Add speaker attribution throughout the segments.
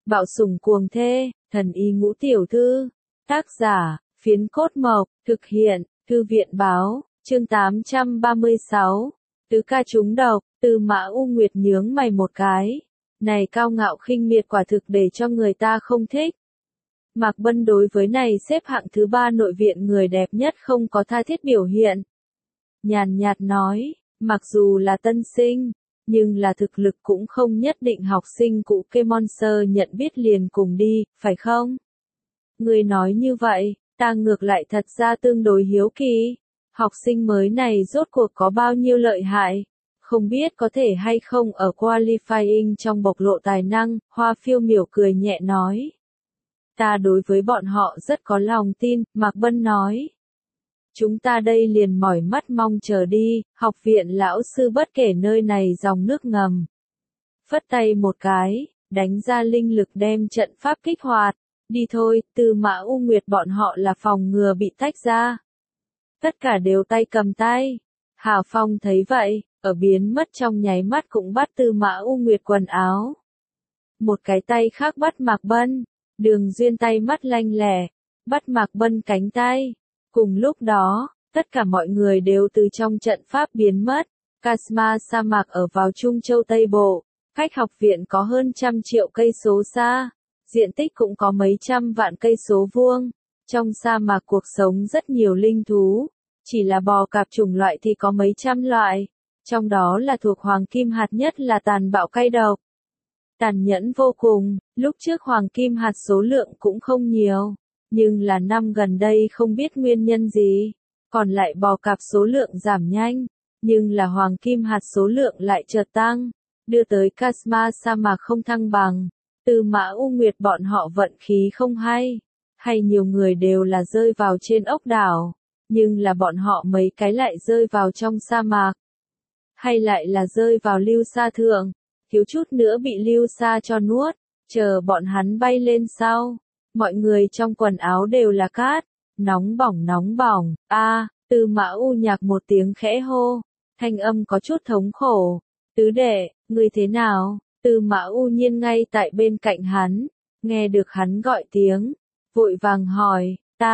Speaker 1: Bạo sủng cuồng thê, thần y ngũ tiểu thư. Tác giả, Phiến Cốt Mộc, thực hiện, Thư viện báo, chương 836. Tứ ca trúng độc, Tư Mã U Nguyệt nhướng mày một cái. Này cao ngạo khinh miệt quả thực để cho người ta không thích. Mạc Bân đối với này xếp hạng thứ 3 nội viện người đẹp nhất không có tha thiết biểu hiện. Nhàn nhạt nói, mặc dù là tân sinh, nhưng là thực lực cũng không nhất định học sinh cụ Kemonser nhận biết liền cùng đi, phải không? Người nói như vậy, ta ngược lại thật ra tương đối hiếu kỳ. Học sinh mới này rốt cuộc có bao nhiêu lợi hại? Không biết có thể hay không ở qualifying trong bộc lộ tài năng, Hoa Phiêu Miểu cười nhẹ nói. Ta đối với bọn họ rất có lòng tin, Mạc Bân nói. Chúng ta đây liền mỏi mắt mong chờ đi, học viện lão sư bất kể nơi này dòng nước ngầm. Phất tay một cái, đánh ra linh lực đem trận pháp kích hoạt. Đi thôi, Tư Mã U Nguyệt bọn họ là phòng ngừa bị tách ra. Tất cả đều tay cầm tay. Hào Phong thấy vậy, ở biến mất trong nháy mắt cũng bắt Tư Mã U Nguyệt quần áo. Một cái tay khác bắt Mạc Bân, Đường Duyên tay mắt lanh lẻ, bắt Mạc Bân cánh tay. Cùng lúc đó, tất cả mọi người đều từ trong trận pháp biến mất. Kasma sa mạc ở vào Trung Châu Tây Bộ, cách học viện có hơn 100 triệu cây số xa, diện tích cũng có mấy trăm vạn cây số vuông. Trong sa mạc cuộc sống rất nhiều linh thú, chỉ là bò cạp chủng loại thì có mấy trăm loại, trong đó là thuộc hoàng kim hạt nhất là tàn bạo cay độc. Tàn nhẫn vô cùng, lúc trước hoàng kim hạt số lượng cũng không nhiều. Nhưng là năm gần đây không biết nguyên nhân gì, còn lại bò cạp số lượng giảm nhanh, nhưng là hoàng kim hạt số lượng lại chợt tăng, đưa tới Kasma sa mạc không thăng bằng. Tư Mã U Nguyệt bọn họ vận khí không hay nhiều người đều là rơi vào trên ốc đảo, nhưng là bọn họ mấy cái lại rơi vào trong sa mạc, hay lại là rơi vào lưu sa thượng, thiếu chút nữa bị lưu sa cho nuốt, chờ bọn hắn bay lên sau. Mọi người trong quần áo đều là cát, nóng bỏng, Tư Mã U Nhạc một tiếng khẽ hô, thanh âm có chút thống khổ, tứ đệ, ngươi thế nào? Tư Mã U Nhiên ngay tại bên cạnh hắn, nghe được hắn gọi tiếng, vội vàng hỏi,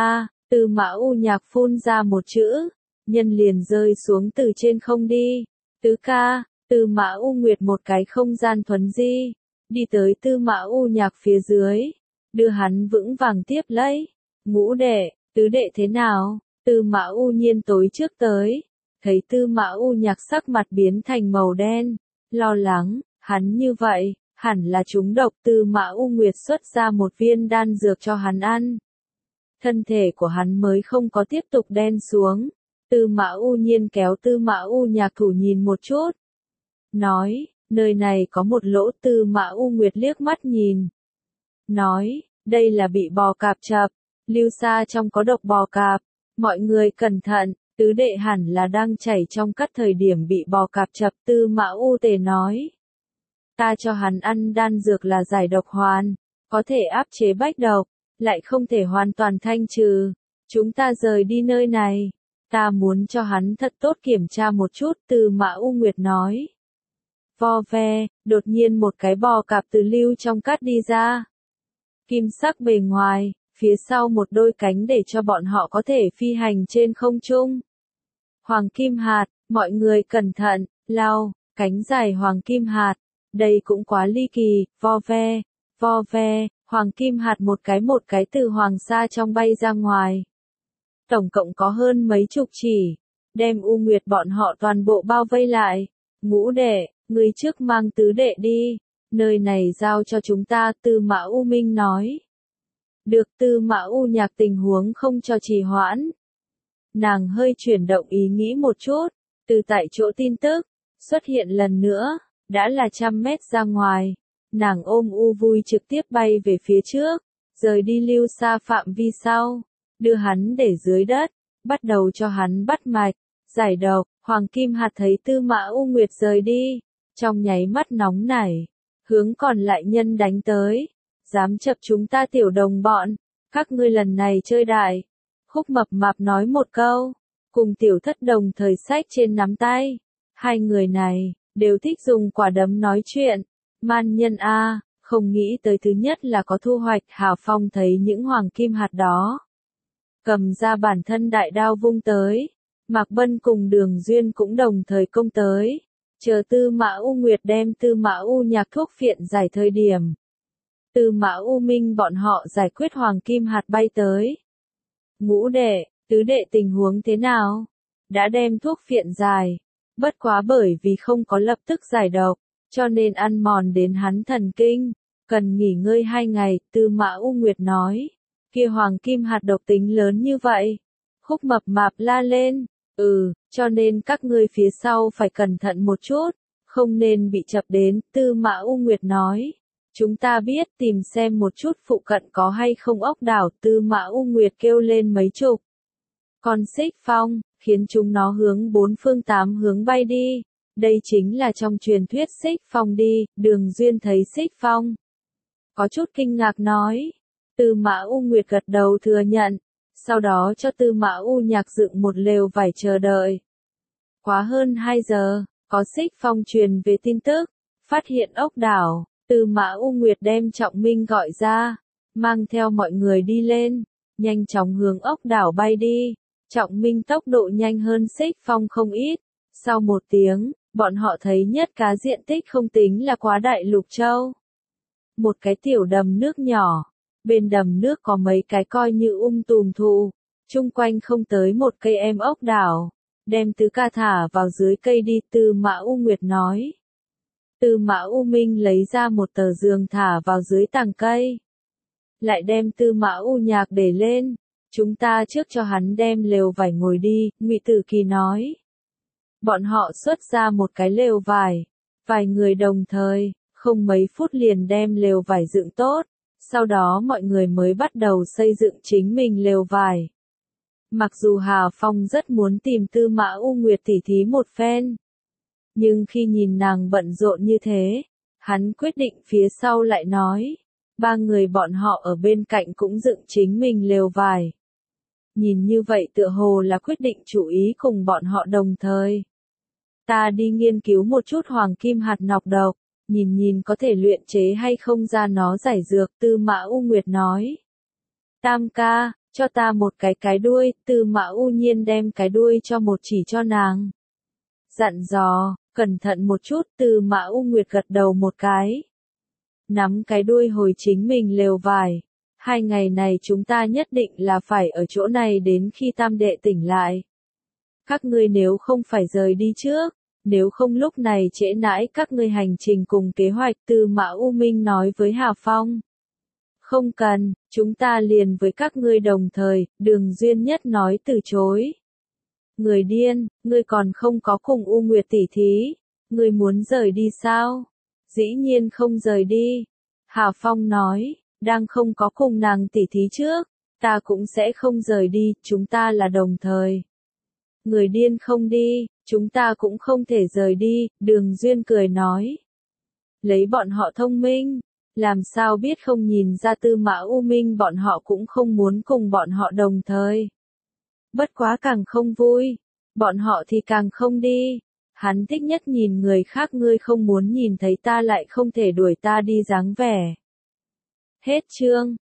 Speaker 1: Tư Mã U Nhạc phun ra một chữ, nhân liền rơi xuống từ trên không đi, tứ ca, Tư Mã U Nguyệt một cái không gian thuấn di, đi tới Tư Mã U Nhạc phía dưới. Đưa hắn vững vàng tiếp lấy. Ngũ đệ, tứ đệ thế nào? Tư Mã U Nhiên tối trước tới. Thấy Tư Mã U Nhạc sắc mặt biến thành màu đen. Lo lắng, hắn như vậy, hẳn là trúng độc. Tư Mã U Nguyệt xuất ra một viên đan dược cho hắn ăn. Thân thể của hắn mới không có tiếp tục đen xuống. Tư Mã U Nhiên kéo Tư Mã U Nhạc thủ nhìn một chút. Nói, nơi này có một lỗ. Tư Mã U Nguyệt liếc mắt nhìn. Nói, đây là bị bò cạp chập, lưu sa trong có độc bò cạp, mọi người cẩn thận, tứ đệ hẳn là đang chảy trong các thời điểm bị bò cạp chập. Tư Mã U Tề nói, ta cho hắn ăn đan dược là giải độc hoàn, có thể áp chế bách độc, lại không thể hoàn toàn thanh trừ, chúng ta rời đi nơi này, ta muốn cho hắn thật tốt kiểm tra một chút. Tư Mã U Nguyệt nói, vo ve, đột nhiên một cái bò cạp từ lưu trong cát đi ra. Kim sắc bề ngoài, phía sau một đôi cánh để cho bọn họ có thể phi hành trên không trung. Hoàng kim hạt, mọi người cẩn thận, cánh dài hoàng kim hạt, đây cũng quá ly kỳ, vo ve, hoàng kim hạt một cái từ hoàng sa trong bay ra ngoài. Tổng cộng có hơn mấy chục chỉ, đem U Nguyệt bọn họ toàn bộ bao vây lại. Ngũ đệ, ngươi trước mang tứ đệ đi. Nơi này giao cho chúng ta. Tư Mã U Minh nói. Được. Tư Mã U Nhạc tình huống không cho trì hoãn. Nàng hơi chuyển động ý nghĩ một chút, từ tại chỗ tin tức, xuất hiện lần nữa, đã là 100 mét ra ngoài. Nàng ôm U Vui trực tiếp bay về phía trước, rời đi lưu sa phạm vi sau, đưa hắn để dưới đất, bắt đầu cho hắn bắt mạch, giải độc. Hoàng kim hạt thấy Tư Mã U Nguyệt rời đi, trong nháy mắt nóng nảy. Hướng còn lại nhân đánh tới, dám chập chúng ta tiểu đồng bọn, các ngươi lần này chơi đại. Khúc Mập Mạp nói một câu, cùng Tiểu Thất đồng thời xách trên nắm tay. Hai người này, đều thích dùng quả đấm nói chuyện. Man nhân a, Không nghĩ tới thứ nhất là có thu hoạch, Hào Phong thấy những hoàng kim hạt đó. Cầm ra bản thân đại đao vung tới. Mạc Bân cùng Đường Duyên cũng đồng thời công tới. Chờ Tư Mã U Nguyệt đem Tư Mã U Nhạc thuốc phiện giải thời điểm. Tư Mã U Minh bọn họ giải quyết hoàng kim hạt bay tới. Ngũ đệ, tứ đệ tình huống thế nào? Đã đem thuốc phiện giải. Bất quá bởi vì không có lập tức giải độc, cho nên ăn mòn đến hắn thần kinh. Cần nghỉ ngơi 2 ngày, Tư Mã U Nguyệt nói. Kia hoàng kim hạt độc tính lớn như vậy. Khúc Mập Mạp la lên. Cho nên các ngươi phía sau phải cẩn thận một chút, không nên bị chập đến, Tư Mã U Nguyệt nói. Chúng ta biết tìm xem một chút phụ cận có hay không ốc đảo, Tư Mã U Nguyệt kêu lên mấy chục. Con xích phong, khiến chúng nó hướng 4 phương 8 hướng bay đi. Đây chính là trong truyền thuyết xích phong đi, Đường Duyên thấy xích phong. Có chút kinh ngạc nói. Tư Mã U Nguyệt gật đầu thừa nhận. Sau đó cho Tư Mã U Nhạc dựng một lều vải chờ đợi. Quá hơn 2 giờ, có xích phong truyền về tin tức, phát hiện ốc đảo, Tư Mã U Nguyệt đem Trọng Minh gọi ra, mang theo mọi người đi lên, nhanh chóng hướng ốc đảo bay đi. Trọng Minh tốc độ nhanh hơn xích phong không ít. Sau 1 tiếng, bọn họ thấy nhất cá diện tích không tính là quá đại Lục Châu. Một cái tiểu đầm nước nhỏ. Bên đầm nước có mấy cái coi như tùm thụ, chung quanh không tới 1 cây em ốc đảo. Đem tứ ca thả vào dưới cây đi, Tư Mã U Nguyệt nói. Tư Mã U Minh lấy ra một tờ giường thả vào dưới tàng cây. Lại đem Tư Mã U Nhạc để lên. Chúng ta trước cho hắn đem lều vải ngồi đi, Ngụy Tử Kỳ nói. Bọn họ xuất ra một cái lều vải. Vài người đồng thời, không mấy phút liền đem lều vải dựng tốt. Sau đó mọi người mới bắt đầu xây dựng chính mình lều vải. Mặc dù Hà Phong rất muốn tìm Tư Mã U Nguyệt tỉ thí một phen. Nhưng khi nhìn nàng bận rộn như thế, hắn quyết định phía sau lại nói. 3 người bọn họ ở bên cạnh cũng dựng chính mình lều vải. Nhìn như vậy tựa hồ là quyết định chủ ý cùng bọn họ đồng thời. Ta đi nghiên cứu một chút hoàng kim hạt nọc độc. Nhìn có thể luyện chế hay không ra nó giải dược, Tư Mã U Nguyệt nói. Tam ca, cho ta một cái đuôi, Tư Mã U Nhiên đem cái đuôi cho một chỉ cho nàng. Dặn dò, cẩn thận một chút, Tư Mã U Nguyệt gật đầu một cái. Nắm cái đuôi hồi chính mình lều vải. 2 ngày này chúng ta nhất định là phải ở chỗ này đến khi tam đệ tỉnh lại. Các ngươi nếu không phải rời đi trước. Nếu không lúc này trễ nãi các ngươi hành trình cùng kế hoạch, Tư Mã U Minh nói với Hà Phong. Không cần, chúng ta liền với các ngươi đồng thời, Đường Duyên Nhất nói từ chối. Người điên, ngươi còn không có cùng U Nguyệt tỉ thí, ngươi muốn rời đi sao? Dĩ nhiên không rời đi. Hà Phong nói, đang không có cùng nàng tỉ thí trước, ta cũng sẽ không rời đi, chúng ta là đồng thời. Người điên không đi. Chúng ta cũng không thể rời đi, Đường Duyên cười nói. Lấy bọn họ thông minh, làm sao biết không nhìn ra Tư Mã U Minh bọn họ cũng không muốn cùng bọn họ đồng thời. Bất quá càng không vui, bọn họ thì càng không đi. Hắn thích nhất nhìn người khác, ngươi không muốn nhìn thấy ta lại không thể đuổi ta đi dáng vẻ. Hết chương.